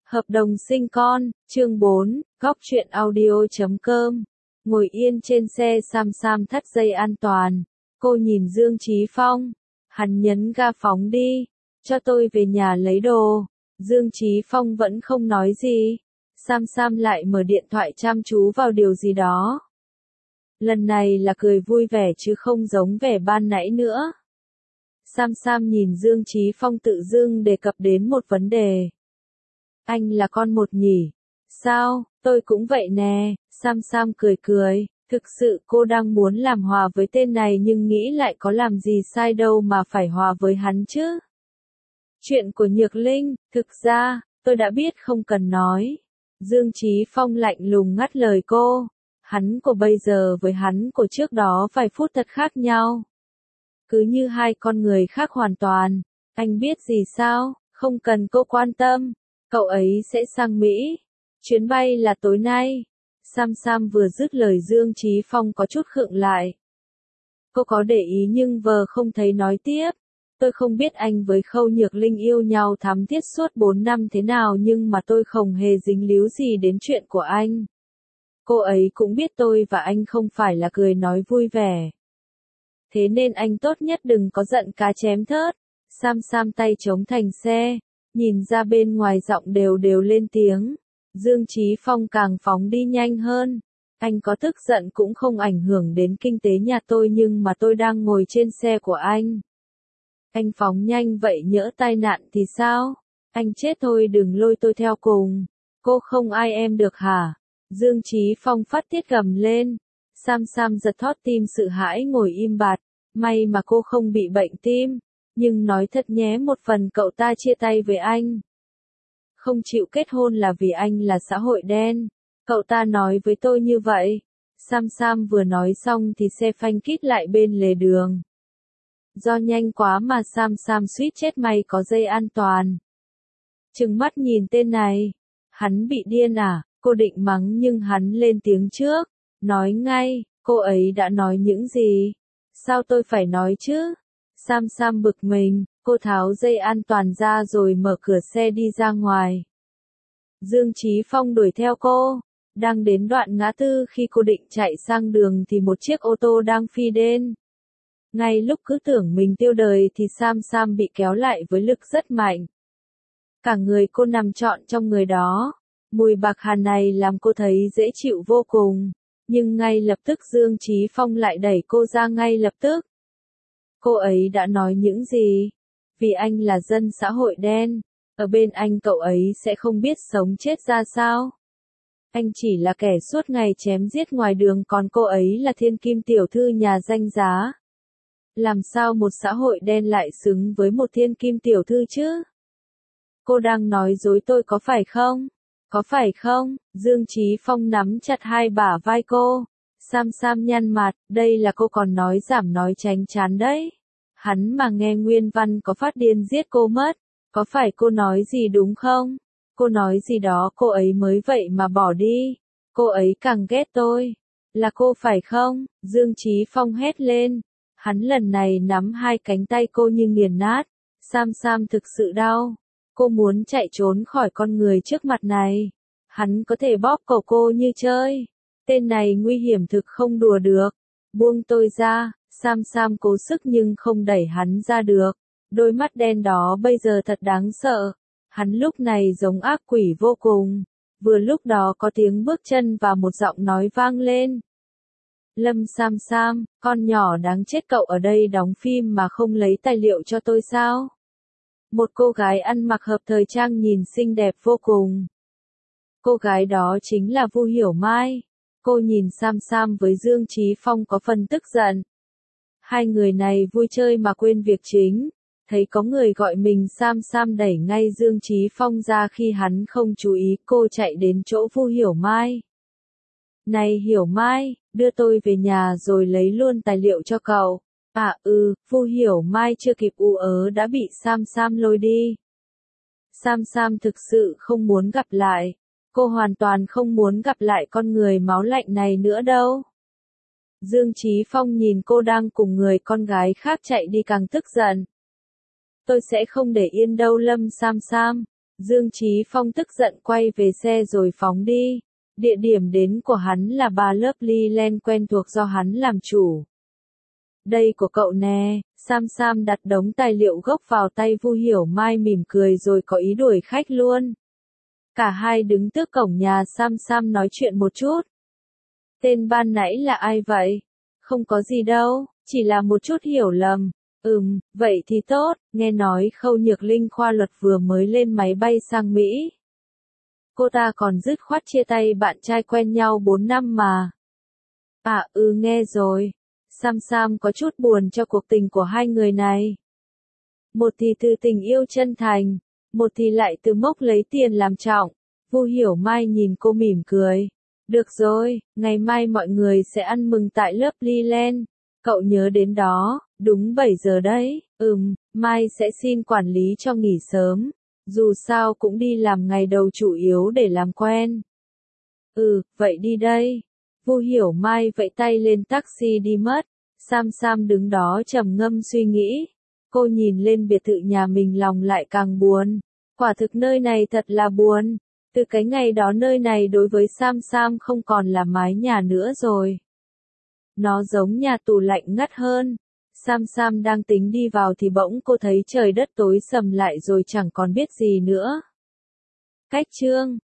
Hợp đồng sinh con, chương 4, góc truyện audio.com. Ngồi yên trên xe Sam Sam thắt dây an toàn. Cô nhìn Dương Chí Phong. Hắn nhấn ga phóng đi. Cho tôi về nhà lấy đồ. Dương Chí Phong vẫn không nói gì. Sam Sam lại mở điện thoại chăm chú vào điều gì đó. Lần này là cười vui vẻ chứ không giống vẻ ban nãy nữa. Sam Sam nhìn Dương Chí Phong tự dưng đề cập đến một vấn đề. Anh là con một nhỉ? Sao, tôi cũng vậy nè, Sam Sam cười cười, thực sự cô đang muốn làm hòa với tên này nhưng nghĩ lại có làm gì sai đâu mà phải hòa với hắn chứ. Chuyện của Nhược Linh, thực ra, tôi đã biết không cần nói. Dương Chí Phong lạnh lùng ngắt lời cô, hắn của bây giờ với hắn của trước đó vài phút thật khác nhau. Cứ như hai con người khác hoàn toàn, anh biết gì sao, không cần cô quan tâm. Cậu ấy sẽ sang Mỹ. Chuyến bay là tối nay. Sam Sam vừa dứt lời Dương Chí Phong có chút khựng lại. Cô có để ý nhưng vờ không thấy nói tiếp. Tôi không biết anh với Khâu Nhược Linh yêu nhau thắm thiết suốt 4 năm thế nào nhưng mà tôi không hề dính líu gì đến chuyện của anh. Cô ấy cũng biết tôi và anh không phải là cười nói vui vẻ. Thế nên anh tốt nhất đừng có giận cá chém thớt. Sam Sam tay chống thành xe. Nhìn ra bên ngoài giọng đều đều lên tiếng. Dương Chí Phong càng phóng đi nhanh hơn. Anh có tức giận cũng không ảnh hưởng đến kinh tế nhà tôi nhưng mà tôi đang ngồi trên xe của anh. Anh phóng nhanh vậy nhỡ tai nạn thì sao? Anh chết thôi đừng lôi tôi theo cùng. Cô không ai em được hả? Dương Chí Phong phát tiết gầm lên. Sam Sam giật thót tim sự hãi ngồi im bặt. May mà cô không bị bệnh tim. Nhưng nói thật nhé một phần cậu ta chia tay với anh. Không chịu kết hôn là vì anh là xã hội đen. Cậu ta nói với tôi như vậy. Sam Sam vừa nói xong thì xe phanh kít lại bên lề đường. Do nhanh quá mà Sam Sam suýt chết may có dây an toàn. Trừng mắt nhìn tên này. Hắn bị điên à? Cô định mắng nhưng hắn lên tiếng trước. Nói ngay, cô ấy đã nói những gì? Sao tôi phải nói chứ? Sam Sam bực mình, cô tháo dây an toàn ra rồi mở cửa xe đi ra ngoài. Dương Chí Phong đuổi theo cô. Đang đến đoạn ngã tư khi cô định chạy sang đường thì một chiếc ô tô đang phi đến. Ngay lúc cứ tưởng mình tiêu đời thì Sam Sam bị kéo lại với lực rất mạnh. Cả người cô nằm trọn trong người đó. Mùi bạc hà này làm cô thấy dễ chịu vô cùng. Nhưng ngay lập tức Dương Chí Phong lại đẩy cô ra ngay lập tức. Cô ấy đã nói những gì? Vì anh là dân xã hội đen, ở bên anh cậu ấy sẽ không biết sống chết ra sao? Anh chỉ là kẻ suốt ngày chém giết ngoài đường còn cô ấy là thiên kim tiểu thư nhà danh giá. Làm sao một xã hội đen lại xứng với một thiên kim tiểu thư chứ? Cô đang nói dối tôi có phải không? Có phải không? Dương Chí Phong nắm chặt hai bả vai cô. Sam Sam nhăn mặt, đây là cô còn nói giảm nói tránh chán đấy. Hắn mà nghe nguyên văn có phát điên giết cô mất. Có phải cô nói gì đúng không? Cô nói gì đó cô ấy mới vậy mà bỏ đi. Cô ấy càng ghét tôi. Là cô phải không? Dương Chí Phong hét lên. Hắn lần này nắm hai cánh tay cô như nghiền nát. Sam Sam thực sự đau. Cô muốn chạy trốn khỏi con người trước mặt này. Hắn có thể bóp cổ cô như chơi. Tên này nguy hiểm thực không đùa được. Buông tôi ra, Sam Sam cố sức nhưng không đẩy hắn ra được. Đôi mắt đen đó bây giờ thật đáng sợ. Hắn lúc này giống ác quỷ vô cùng. Vừa lúc đó có tiếng bước chân và một giọng nói vang lên. Lâm Sam Sam, con nhỏ đáng chết cậu ở đây đóng phim mà không lấy tài liệu cho tôi sao? Một cô gái ăn mặc hợp thời trang nhìn xinh đẹp vô cùng. Cô gái đó chính là Vu Hiểu Mai. Cô nhìn Sam Sam với Dương Chí Phong có phần tức giận. Hai người này vui chơi mà quên việc chính. Thấy có người gọi mình Sam Sam đẩy ngay Dương Chí Phong ra khi hắn không chú ý cô chạy đến chỗ Vu Hiểu Mai. Này Hiểu Mai, đưa tôi về nhà rồi lấy luôn tài liệu cho cậu. Vu Hiểu Mai chưa kịp ú ớ đã bị Sam Sam lôi đi. Sam Sam thực sự không muốn gặp lại. Cô hoàn toàn không muốn gặp lại con người máu lạnh này nữa đâu. Dương Chí Phong nhìn cô đang cùng người con gái khác chạy đi càng tức giận. Tôi sẽ không để yên đâu Lâm Sam Sam. Dương Chí Phong tức giận quay về xe rồi phóng đi. Địa điểm đến của hắn là ba lớp Lovelyland quen thuộc do hắn làm chủ. Đây của cậu nè, Sam Sam đặt đống tài liệu gốc vào tay Vu Hiểu Mai mỉm cười rồi có ý đuổi khách luôn. Cả hai đứng trước cổng nhà Sam Sam nói chuyện một chút. Tên ban nãy là ai vậy? Không có gì đâu, chỉ là một chút hiểu lầm. Vậy thì tốt, nghe nói Khâu Nhược Linh khoa luật vừa mới lên máy bay sang Mỹ. Cô ta còn dứt khoát chia tay bạn trai quen nhau 4 năm mà. Nghe rồi. Sam Sam có chút buồn cho cuộc tình của hai người này. Một thì từ tình yêu chân thành, một thì lại từ mốc lấy tiền làm trọng. Vu Hiểu Mai nhìn cô mỉm cười. Được rồi, ngày mai mọi người sẽ ăn mừng tại Lovelyland. Cậu nhớ đến đó, đúng 7 giờ đấy. Mai sẽ xin quản lý cho nghỉ sớm. Dù sao cũng đi làm ngày đầu chủ yếu để làm quen. Vậy đi đây. Vu Hiểu Mai vẫy tay lên taxi đi mất. Sam Sam đứng đó trầm ngâm suy nghĩ. Cô nhìn lên biệt thự nhà mình lòng lại càng buồn. Quả thực nơi này thật là buồn. Từ cái ngày đó nơi này đối với Sam Sam không còn là mái nhà nữa rồi. Nó giống nhà tù lạnh ngắt hơn. Sam Sam đang tính đi vào thì bỗng cô thấy trời đất tối sầm lại rồi chẳng còn biết gì nữa. Cách chương